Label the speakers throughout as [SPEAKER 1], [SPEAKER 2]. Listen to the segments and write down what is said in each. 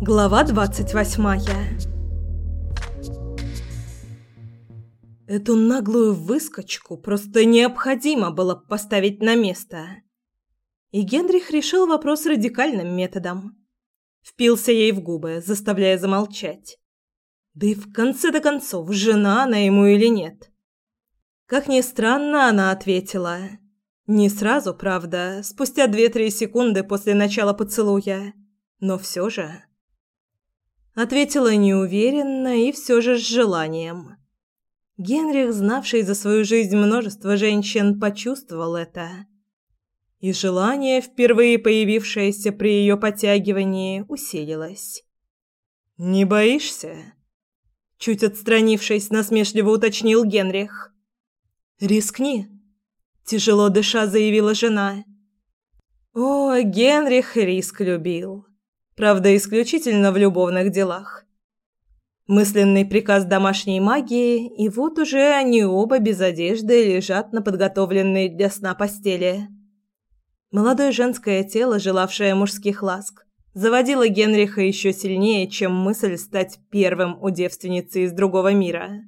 [SPEAKER 1] Глава 28. Эту наглую выскочку просто необходимо было поставить на место. И Генрих решил вопрос радикальным методом. Впился ей в губы, заставляя замолчать. Да и в конце-то концов, жена она ему или нет? Как ни странно, она ответила. Не сразу, правда, спустя 2-3 секунды после начала поцелуя, но все же... Ответила неуверенно и все же с желанием. Генрих, знавший за свою жизнь множество женщин, почувствовал это. И желание, впервые появившееся при ее подтягивании, усилилось. «Не боишься?» Чуть отстранившись, насмешливо уточнил Генрих. «Рискни», – тяжело дыша заявила жена. О, Генрих риск любил. Правда, исключительно в любовных делах. Мысленный приказ домашней магии, и вот уже они оба без одежды лежат на подготовленной для сна постели. Молодое женское тело, желавшее мужских ласк, заводило Генриха еще сильнее, чем мысль стать первым у девственницы из другого мира.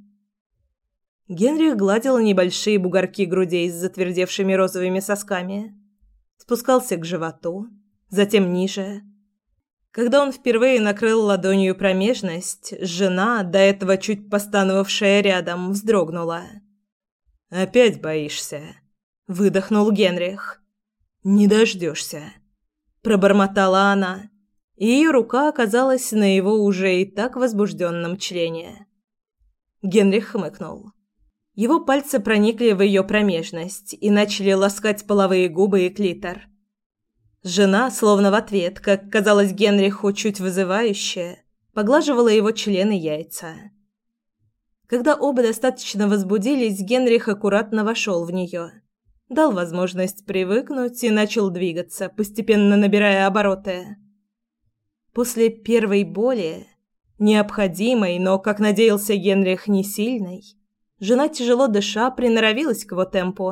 [SPEAKER 1] Генрих гладил небольшие бугорки грудей с затвердевшими розовыми сосками, спускался к животу, затем ниже. Когда он впервые накрыл ладонью промежность, жена, до этого чуть постановавшая рядом, вздрогнула. «Опять боишься?» – выдохнул Генрих. «Не дождешься», – пробормотала она, и ее рука оказалась на его уже и так возбужденном члене. Генрих хмыкнул. Его пальцы проникли в ее промежность и начали ласкать половые губы и клитор. Жена, словно в ответ, как казалось Генриху чуть вызывающе, поглаживала его член и яйца. Когда оба достаточно возбудились, Генрих аккуратно вошел в нее, дал возможность привыкнуть и начал двигаться, постепенно набирая обороты. После первой боли, необходимой, но, как надеялся Генрих, не сильной, жена, тяжело дыша, приноровилась к его темпу.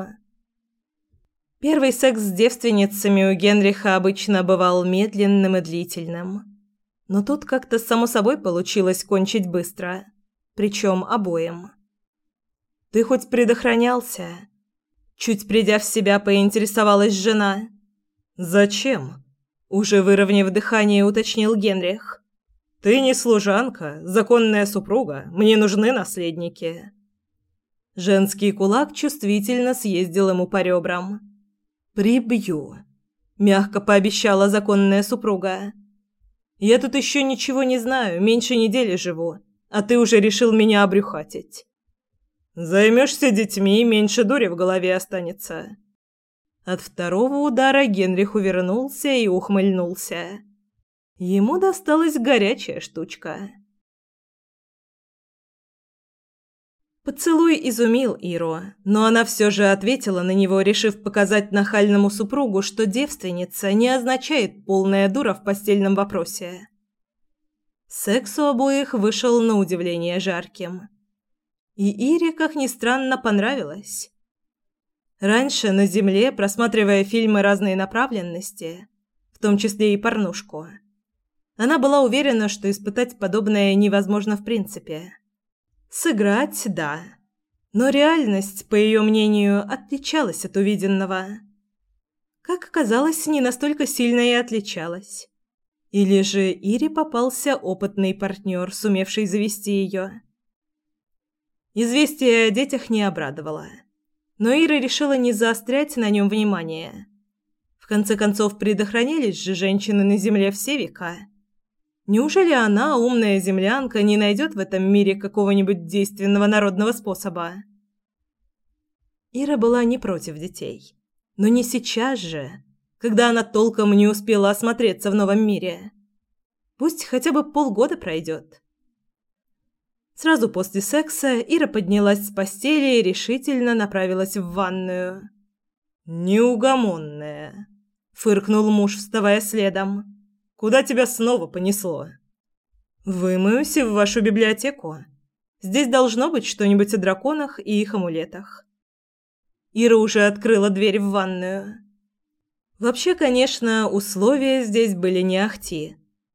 [SPEAKER 1] Первый секс с девственницами у Генриха обычно бывал медленным и длительным. Но тут как-то само собой получилось кончить быстро. Причем обоим. «Ты хоть предохранялся?» Чуть придя в себя, поинтересовалась жена. «Зачем?» Уже выровняв дыхание, уточнил Генрих. «Ты не служанка, законная супруга. Мне нужны наследники». Женский кулак чувствительно съездил ему по ребрам. «Прибью», – мягко пообещала законная супруга. «Я тут еще ничего не знаю, меньше недели живу, а ты уже решил меня обрюхатить. Займешься детьми, меньше дури в голове останется». От второго удара Генрих увернулся и ухмыльнулся. Ему досталась горячая штучка. Поцелуй изумил Иру, но она все же ответила на него, решив показать нахальному супругу, что девственница не означает полная дура в постельном вопросе. Секс у обоих вышел на удивление жарким. И Ире, как ни странно, понравилось. Раньше на земле, просматривая фильмы разной направленности, в том числе и порнушку, она была уверена, что испытать подобное невозможно в принципе. Сыграть – да. Но реальность, по ее мнению, отличалась от увиденного. Как оказалось, не настолько сильно и отличалась. Или же Ире попался опытный партнер, сумевший завести ее. Известие о детях не обрадовало. Но Ира решила не заострять на нем внимание. В конце концов, предохранялись же женщины на земле все века. Неужели она, умная землянка, не найдет в этом мире какого-нибудь действенного народного способа? Ира была не против детей. Но не сейчас же, когда она толком не успела осмотреться в новом мире. Пусть хотя бы полгода пройдет. Сразу после секса Ира поднялась с постели и решительно направилась в ванную. «Неугомонная», – фыркнул муж, вставая следом. «Куда тебя снова понесло?» «Вымоюсь в вашу библиотеку. Здесь должно быть что-нибудь о драконах и их амулетах». Ира уже открыла дверь в ванную. Вообще, конечно, условия здесь были не ахти.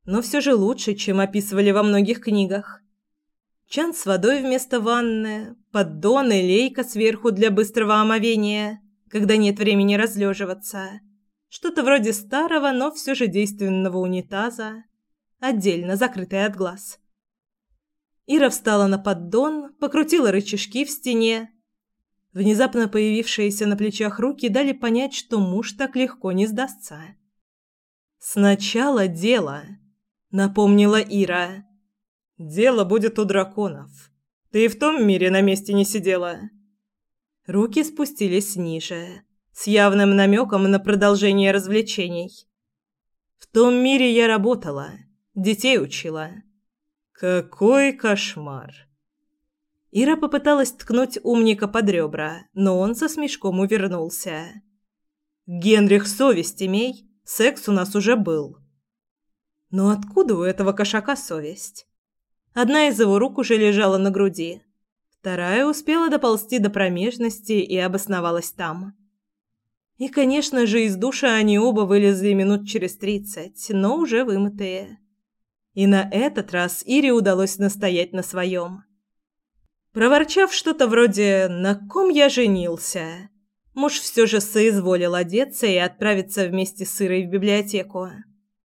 [SPEAKER 1] но все же лучше, чем описывали во многих книгах. Чан с водой вместо ванны, поддон и лейка сверху для быстрого омовения, когда нет времени разлеживаться. Что-то вроде старого, но все же действенного унитаза, отдельно закрытый от глаз. Ира встала на поддон, покрутила рычажки в стене. Внезапно появившиеся на плечах руки дали понять, что муж так легко не сдастся. «Сначала дело», — напомнила Ира. «Дело будет у драконов. Ты и в том мире на месте не сидела». Руки спустились ниже, с явным намеком на продолжение развлечений. «В том мире я работала, детей учила». «Какой кошмар!» Ира попыталась ткнуть умника под ребра, но он со смешком увернулся. «Генрих, совесть имей, секс у нас уже был». Но откуда у этого кошака совесть? Одна из его рук уже лежала на груди, вторая успела доползти до промежности и обосновалась там. И, конечно же, из душа они оба вылезли минут через 30, но уже вымытые. И на этот раз Ире удалось настоять на своем. Проворчав что-то вроде «на ком я женился?», муж все же соизволил одеться и отправиться вместе с Ирой в библиотеку.